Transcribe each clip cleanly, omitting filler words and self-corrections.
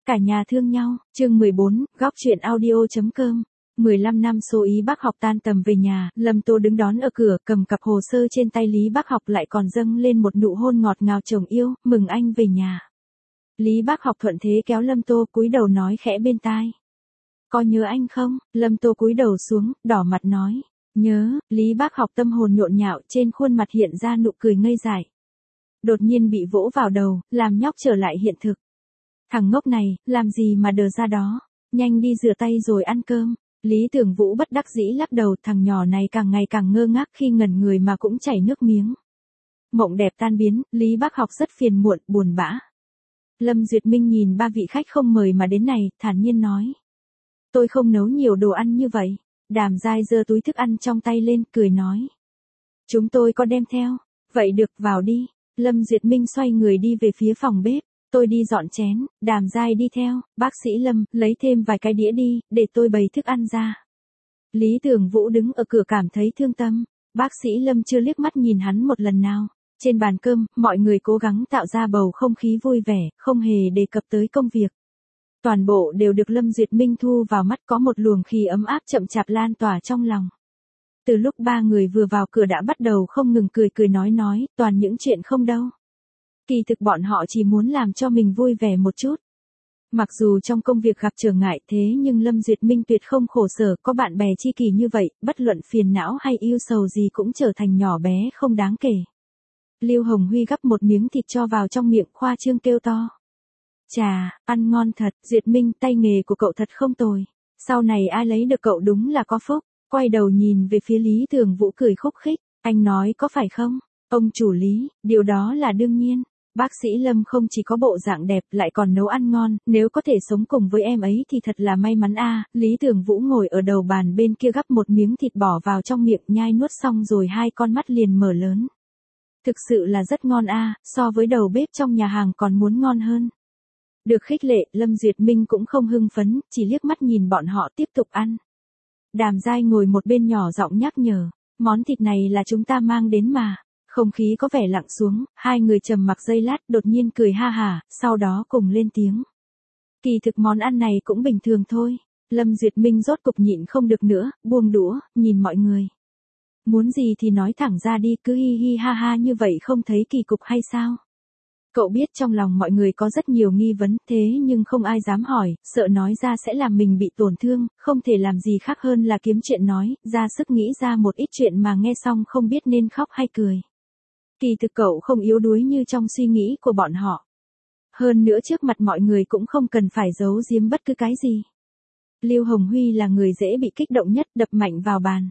Cả nhà thương nhau, chương 14, góc chuyện audio.com. 15 năm số ý bác học tan tầm về nhà, Lâm Tô đứng đón ở cửa, cầm cặp hồ sơ trên tay Lý Bác Học lại còn dâng lên một nụ hôn ngọt ngào chồng yêu, mừng anh về nhà. Lý Bác Học thuận thế kéo Lâm Tô cúi đầu nói khẽ bên tai. Có nhớ anh không? Lâm Tô cúi đầu xuống, đỏ mặt nói. Nhớ, Lý Bác Học tâm hồn nhộn nhạo, trên khuôn mặt hiện ra nụ cười ngây dại. Đột nhiên bị vỗ vào đầu, làm nhóc trở lại hiện thực. Thằng ngốc này, làm gì mà đờ ra đó, nhanh đi rửa tay rồi ăn cơm. Lý Tưởng Vũ bất đắc dĩ lắc đầu, thằng nhỏ này càng ngày càng ngơ ngác, khi ngẩn người mà cũng chảy nước miếng. Mộng đẹp tan biến, Lý Bác Học rất phiền muộn, buồn bã. Lâm Duyệt Minh nhìn ba vị khách không mời mà đến này, thản nhiên nói. Tôi không nấu nhiều đồ ăn như vậy. Đàm Giai giơ túi thức ăn trong tay lên, cười nói. Chúng tôi có đem theo. Vậy được, vào đi. Lâm Duyệt Minh xoay người đi về phía phòng bếp. Tôi đi dọn chén, Đàm Giai đi theo. Bác sĩ Lâm, lấy thêm vài cái đĩa đi, để tôi bày thức ăn ra. Lý Tưởng Vũ đứng ở cửa cảm thấy thương tâm. Bác sĩ Lâm chưa liếc mắt nhìn hắn một lần nào. Trên bàn cơm, mọi người cố gắng tạo ra bầu không khí vui vẻ, không hề đề cập tới công việc. Toàn bộ đều được Lâm Duyệt Minh thu vào mắt, có một luồng khí ấm áp chậm chạp lan tỏa trong lòng. Từ lúc ba người vừa vào cửa đã bắt đầu không ngừng cười nói, toàn những chuyện không đâu. Kỳ thực bọn họ chỉ muốn làm cho mình vui vẻ một chút. Mặc dù trong công việc gặp trở ngại thế nhưng Lâm Duyệt Minh tuyệt không khổ sở, có bạn bè tri kỷ như vậy, bất luận phiền não hay yêu sầu gì cũng trở thành nhỏ bé không đáng kể. Lưu Hồng Huy gắp một miếng thịt cho vào trong miệng, khoa trương kêu to. Chà, ăn ngon thật, Duyệt Minh, tay nghề của cậu thật không tồi. Sau này ai lấy được cậu đúng là có phúc. Quay đầu nhìn về phía Lý Tưởng Vũ cười khúc khích. Anh nói có phải không? Ông chủ Lý, điều đó là đương nhiên. Bác sĩ Lâm không chỉ có bộ dạng đẹp lại còn nấu ăn ngon, nếu có thể sống cùng với em ấy thì thật là may mắn a. Lý Tưởng Vũ ngồi ở đầu bàn bên kia gắp một miếng thịt bỏ vào trong miệng, nhai nuốt xong rồi hai con mắt liền mở lớn. Thực sự là rất ngon a, so với đầu bếp trong nhà hàng còn muốn ngon hơn. Được khích lệ, Lâm Duyệt Minh cũng không hưng phấn, chỉ liếc mắt nhìn bọn họ tiếp tục ăn. Đàm Giai ngồi một bên nhỏ giọng nhắc nhở, món thịt này là chúng ta mang đến mà. Không khí có vẻ lặng xuống, hai người trầm mặc giây lát, đột nhiên cười ha hả, sau đó cùng lên tiếng. Kỳ thực món ăn này cũng bình thường thôi. Lâm Duyệt Minh rốt cục nhịn không được nữa, buông đũa, nhìn mọi người. Muốn gì thì nói thẳng ra đi, cứ hi hi ha ha như vậy không thấy kỳ cục hay sao? Cậu biết trong lòng mọi người có rất nhiều nghi vấn, thế nhưng không ai dám hỏi, sợ nói ra sẽ làm mình bị tổn thương, không thể làm gì khác hơn là kiếm chuyện nói, ra sức nghĩ ra một ít chuyện mà nghe xong không biết nên khóc hay cười. Kỳ thực cậu không yếu đuối như trong suy nghĩ của bọn họ. Hơn nữa trước mặt mọi người cũng không cần phải giấu giếm bất cứ cái gì. Lưu Hồng Huy là người dễ bị kích động nhất, đập mạnh vào bàn.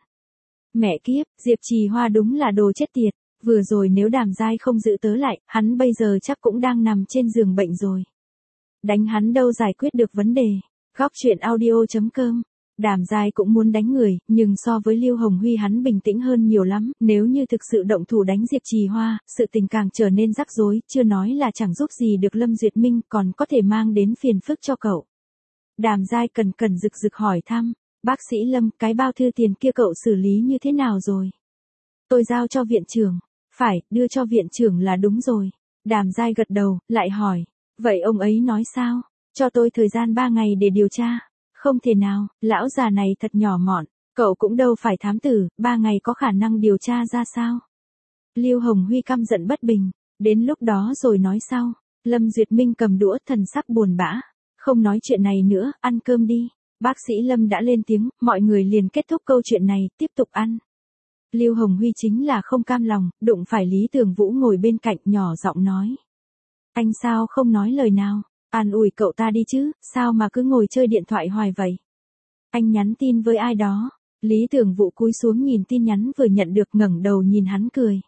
Mẹ kiếp, Diệp Trì Hoa đúng là đồ chết tiệt. Vừa rồi nếu Đàm Giai không giữ tớ lại, hắn bây giờ chắc cũng đang nằm trên giường bệnh rồi. Đánh hắn đâu giải quyết được vấn đề. Góc chuyện audio.com. Đàm Giai cũng muốn đánh người, nhưng so với Lưu Hồng Huy hắn bình tĩnh hơn nhiều lắm. Nếu như thực sự động thủ đánh Diệp Trì Hoa, sự tình càng trở nên rắc rối, chưa nói là chẳng giúp gì được Lâm Duyệt Minh, còn có thể mang đến phiền phức cho cậu. Đàm Giai cần rực rực hỏi thăm. Bác sĩ Lâm, cái bao thư tiền kia cậu xử lý như thế nào rồi? Tôi giao cho viện trưởng. Phải, đưa cho viện trưởng là đúng rồi. Đàm Giai gật đầu, lại hỏi. Vậy ông ấy nói sao? Cho tôi thời gian 3 ngày để điều tra. Không thể nào, lão già này thật nhỏ mọn. Cậu cũng đâu phải thám tử, 3 ngày có khả năng điều tra ra sao? Lưu Hồng Huy căm giận bất bình. Đến lúc đó rồi nói sau. Lâm Duyệt Minh cầm đũa, thần sắc buồn bã. Không nói chuyện này nữa, ăn cơm đi. Bác sĩ Lâm đã lên tiếng, mọi người liền kết thúc câu chuyện này, tiếp tục ăn. Lưu Hồng Huy chính là không cam lòng, đụng phải Lý Tưởng Vũ ngồi bên cạnh, nhỏ giọng nói. Anh sao không nói lời nào, an ủi cậu ta đi chứ, sao mà cứ ngồi chơi điện thoại hoài vậy? Anh nhắn tin với ai đó? Lý Tưởng Vũ cúi xuống nhìn tin nhắn vừa nhận được, ngẩng đầu nhìn hắn cười.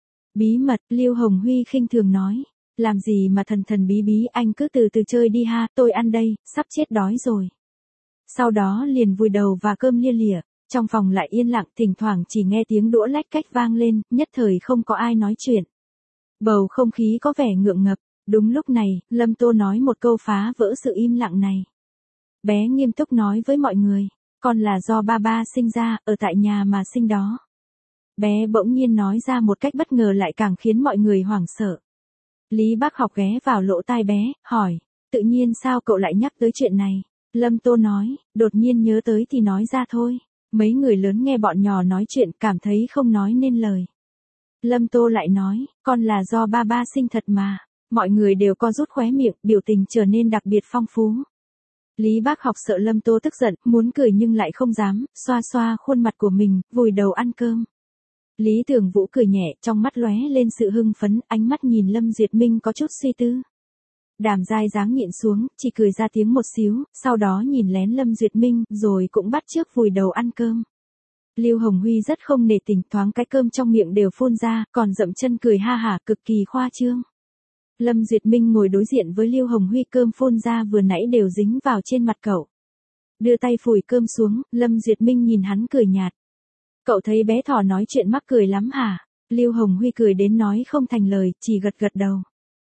Bí mật, Lưu Hồng Huy khinh thường nói. Làm gì mà thần bí, anh cứ từ từ chơi đi ha, tôi ăn đây, sắp chết đói rồi. Sau đó liền vùi đầu vào cơm lia lịa. Trong phòng lại yên lặng, thỉnh thoảng chỉ nghe tiếng đũa lách cách vang lên, nhất thời không có ai nói chuyện. Bầu không khí có vẻ ngượng ngập. Đúng lúc này, Lâm Tô nói một câu phá vỡ sự im lặng này. Bé nghiêm túc nói với mọi người, con là do ba sinh ra, ở tại nhà mà sinh đó. Bé bỗng nhiên nói ra một cách bất ngờ lại càng khiến mọi người hoảng sợ. Lý Bác Học ghé vào lỗ tai bé, hỏi, tự nhiên sao cậu lại nhắc tới chuyện này? Lâm Tô nói, đột nhiên nhớ tới thì nói ra thôi. Mấy người lớn nghe bọn nhỏ nói chuyện cảm thấy không nói nên lời. Lâm Tô lại nói, con là do ba ba sinh thật mà. Mọi người đều co rút khóe miệng, biểu tình trở nên đặc biệt phong phú. Lý Bác Học sợ Lâm Tô tức giận, muốn cười nhưng lại không dám, xoa xoa khuôn mặt của mình, vùi đầu ăn cơm. Lý Thường Vũ cười nhẹ, trong mắt lóe lên sự hưng phấn, ánh mắt nhìn Lâm Duyệt Minh có chút suy tư. Đàm Giai dáng nhịn xuống, chỉ cười ra tiếng một xíu, sau đó nhìn lén Lâm Duyệt Minh, rồi cũng bắt chước vùi đầu ăn cơm. Lưu Hồng Huy rất không nể tình, thoáng cái cơm trong miệng đều phun ra, còn dậm chân cười ha hả, cực kỳ khoa trương. Lâm Duyệt Minh ngồi đối diện với Lưu Hồng Huy, cơm phun ra vừa nãy đều dính vào trên mặt cậu. Đưa tay phủi cơm xuống, Lâm Duyệt Minh nhìn hắn cười nhạt. Cậu thấy bé thỏ nói chuyện mắc cười lắm hả? Lưu Hồng Huy cười đến nói không thành lời, chỉ gật gật đầu.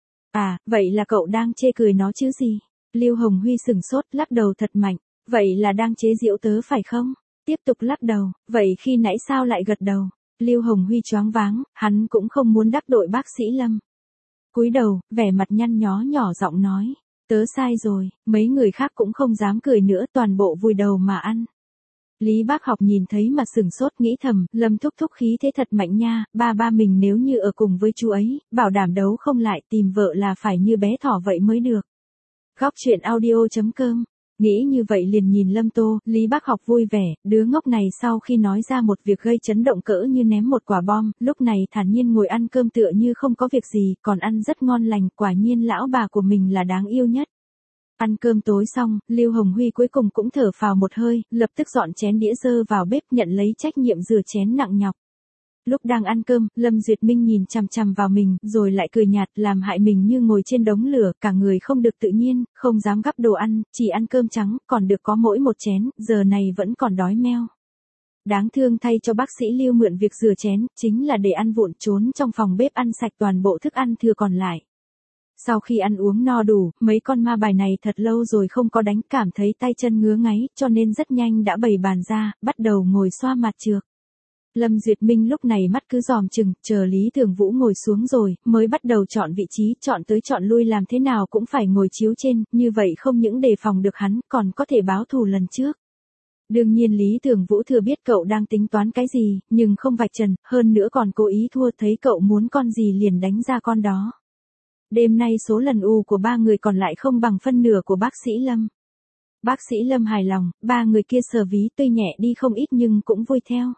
À, vậy là cậu đang chê cười nó chứ gì? Lưu Hồng Huy sừng sốt, lắc đầu thật mạnh. Vậy là đang chế giễu tớ phải không? Tiếp tục lắc đầu, vậy khi nãy sao lại gật đầu? Lưu Hồng Huy choáng váng, hắn cũng không muốn đắc tội bác sĩ Lâm. Cúi đầu, vẻ mặt nhăn nhó nhỏ giọng nói. Tớ sai rồi, mấy người khác cũng không dám cười nữa, toàn bộ vùi đầu mà ăn. Lý Bác Học nhìn thấy mà sừng sốt, nghĩ thầm, Lâm thúc thúc khí thế thật mạnh nha, ba mình nếu như ở cùng với chú ấy, bảo đảm đấu không lại, tìm vợ là phải như bé thỏ vậy mới được. Góc truyện audio.com. Nghĩ như vậy liền nhìn Lâm Tô, Lý Bác Học vui vẻ, đứa ngốc này sau khi nói ra một việc gây chấn động cỡ như ném một quả bom, lúc này thản nhiên ngồi ăn cơm tựa như không có việc gì, còn ăn rất ngon lành, quả nhiên lão bà của mình là đáng yêu nhất. Ăn cơm tối xong, Lưu Hồng Huy cuối cùng cũng thở phào một hơi, lập tức dọn chén đĩa dơ vào bếp, nhận lấy trách nhiệm rửa chén nặng nhọc. Lúc đang ăn cơm, Lâm Duyệt Minh nhìn chằm chằm vào mình, rồi lại cười nhạt, làm hại mình như ngồi trên đống lửa, cả người không được tự nhiên, không dám gắp đồ ăn, chỉ ăn cơm trắng, còn được có mỗi một chén, giờ này vẫn còn đói meo. Đáng thương thay cho bác sĩ Lưu mượn việc rửa chén, chính là để ăn vụng, trốn trong phòng bếp ăn sạch toàn bộ thức ăn thừa còn lại. Sau khi ăn uống no đủ, mấy con ma bài này thật lâu rồi không có đánh, cảm thấy tay chân ngứa ngáy, cho nên rất nhanh đã bày bàn ra, bắt đầu ngồi xoa mặt trược. Lâm Duyệt Minh lúc này mắt cứ dòm chừng, chờ Lý Thường Vũ ngồi xuống rồi, mới bắt đầu chọn vị trí, chọn tới chọn lui, làm thế nào cũng phải ngồi chiếu trên, như vậy không những đề phòng được hắn, còn có thể báo thù lần trước. Đương nhiên Lý Thường Vũ thừa biết cậu đang tính toán cái gì, nhưng không vạch trần, hơn nữa còn cố ý thua, thấy cậu muốn con gì liền đánh ra con đó. Đêm nay số lần u của ba người còn lại không bằng phân nửa của bác sĩ Lâm. Bác sĩ Lâm hài lòng, ba người kia sờ ví tuy nhẹ đi không ít nhưng cũng vui theo.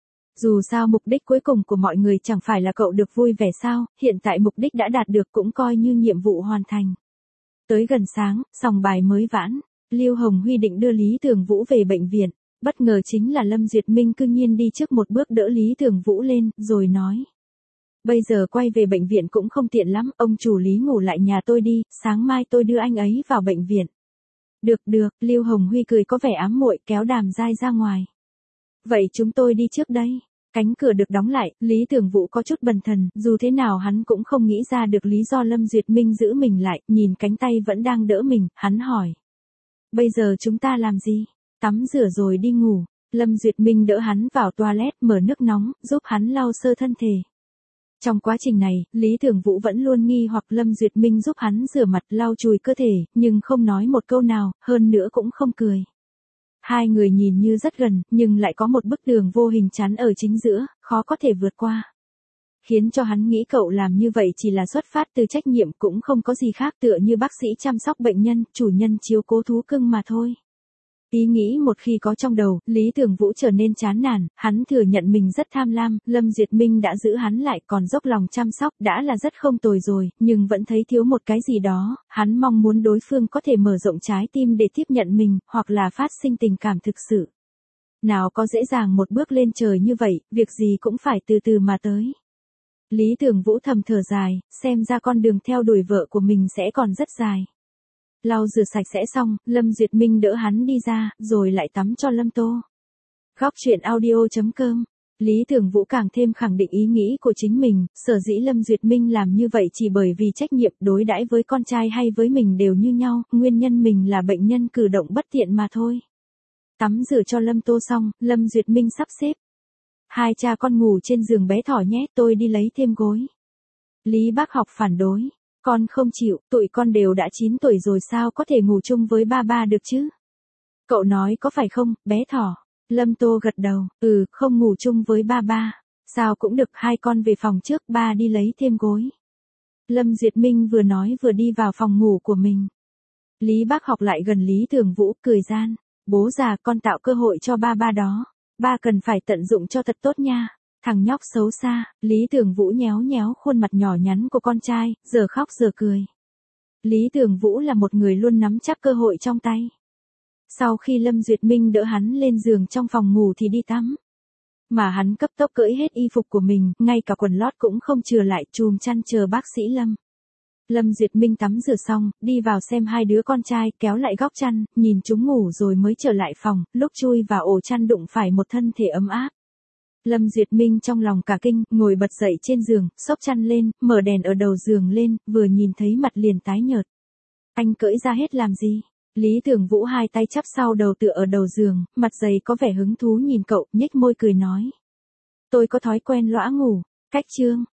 Dù sao mục đích cuối cùng của mọi người chẳng phải là cậu được vui vẻ sao, hiện tại mục đích đã đạt được cũng coi như nhiệm vụ hoàn thành. Tới gần sáng, sòng bài mới vãn, Lưu Hồng Huy định đưa Lý Thường Vũ về bệnh viện, bất ngờ chính là Lâm Duyệt Minh cư nhiên đi trước một bước đỡ Lý Thường Vũ lên, rồi nói. Bây giờ quay về bệnh viện cũng không tiện lắm, ông chủ Lý ngủ lại nhà tôi đi, sáng mai tôi đưa anh ấy vào bệnh viện. Được, Lưu Hồng Huy cười có vẻ ám muội, kéo Đàm Giai ra ngoài. Vậy chúng tôi đi trước đây. Cánh cửa được đóng lại, Lý Thường Vũ có chút bần thần, dù thế nào hắn cũng không nghĩ ra được lý do Lâm Duyệt Minh giữ mình lại, nhìn cánh tay vẫn đang đỡ mình, hắn hỏi. Bây giờ chúng ta làm gì? Tắm rửa rồi đi ngủ. Lâm Duyệt Minh đỡ hắn vào toilet, mở nước nóng, giúp hắn lau sơ thân thể. Trong quá trình này, Lý Thường Vũ vẫn luôn nghi hoặc Lâm Duyệt Minh giúp hắn rửa mặt, lau chùi cơ thể, nhưng không nói một câu nào, hơn nữa cũng không cười. Hai người nhìn như rất gần, nhưng lại có một bức tường vô hình chắn ở chính giữa, khó có thể vượt qua. Khiến cho hắn nghĩ cậu làm như vậy chỉ là xuất phát từ trách nhiệm, cũng không có gì khác, tựa như bác sĩ chăm sóc bệnh nhân, chủ nhân chiếu cố thú cưng mà thôi. Ý nghĩ một khi có trong đầu, Lý Thường Vũ trở nên chán nản, hắn thừa nhận mình rất tham lam, Lâm Duyệt Minh đã giữ hắn lại, còn dốc lòng chăm sóc, đã là rất không tồi rồi, nhưng vẫn thấy thiếu một cái gì đó, hắn mong muốn đối phương có thể mở rộng trái tim để tiếp nhận mình, hoặc là phát sinh tình cảm thực sự. Nào có dễ dàng một bước lên trời như vậy, việc gì cũng phải từ từ mà tới. Lý Thường Vũ thầm thở dài, xem ra con đường theo đuổi vợ của mình sẽ còn rất dài. Lau rửa sạch sẽ xong, Lâm Duyệt Minh đỡ hắn đi ra, rồi lại tắm cho Lâm Tô. Góc truyện audio.com. Lý Thường Vũ càng thêm khẳng định ý nghĩ của chính mình, sở dĩ Lâm Duyệt Minh làm như vậy chỉ bởi vì trách nhiệm, đối đãi với con trai hay với mình đều như nhau, nguyên nhân mình là bệnh nhân cử động bất tiện mà thôi. Tắm rửa cho Lâm Tô xong, Lâm Duyệt Minh sắp xếp. Hai cha con ngủ trên giường bé thỏ nhé, tôi đi lấy thêm gối. Lý Bác Học phản đối. Con không chịu, tụi con đều đã 9 tuổi rồi sao có thể ngủ chung với ba ba được chứ? Cậu nói có phải không, bé thỏ? Lâm Tô gật đầu, không ngủ chung với ba ba. Sao cũng được, hai con về phòng trước, ba đi lấy thêm gối. Lâm Duyệt Minh vừa nói vừa đi vào phòng ngủ của mình. Lý Bác Học lại gần Lý Thường Vũ, cười gian. Bố già, con tạo cơ hội cho ba ba đó. Ba cần phải tận dụng cho thật tốt nha. Thằng nhóc xấu xa. Lý Thường Vũ nhéo nhéo khuôn mặt nhỏ nhắn của con trai, giờ khóc giờ cười. Lý Thường Vũ là một người luôn nắm chắc cơ hội trong tay. Sau khi Lâm Duyệt Minh đỡ hắn lên giường trong phòng ngủ thì đi tắm. Mà hắn cấp tốc cởi hết y phục của mình, ngay cả quần lót cũng không chừa lại, chùm chăn chờ bác sĩ Lâm. Lâm Duyệt Minh tắm rửa xong, đi vào xem hai đứa con trai, kéo lại góc chăn, nhìn chúng ngủ rồi mới trở lại phòng, lúc chui vào ổ chăn đụng phải một thân thể ấm áp. Lâm Duyệt Minh trong lòng cả kinh, ngồi bật dậy trên giường, xốc chăn lên, mở đèn ở đầu giường lên, vừa nhìn thấy mặt liền tái nhợt. Anh cởi ra hết làm gì? Lý Thường Vũ hai tay chắp sau đầu tựa ở đầu giường, mặt dày có vẻ hứng thú nhìn cậu, nhếch môi cười nói. Tôi có thói quen lõa ngủ, cách chương.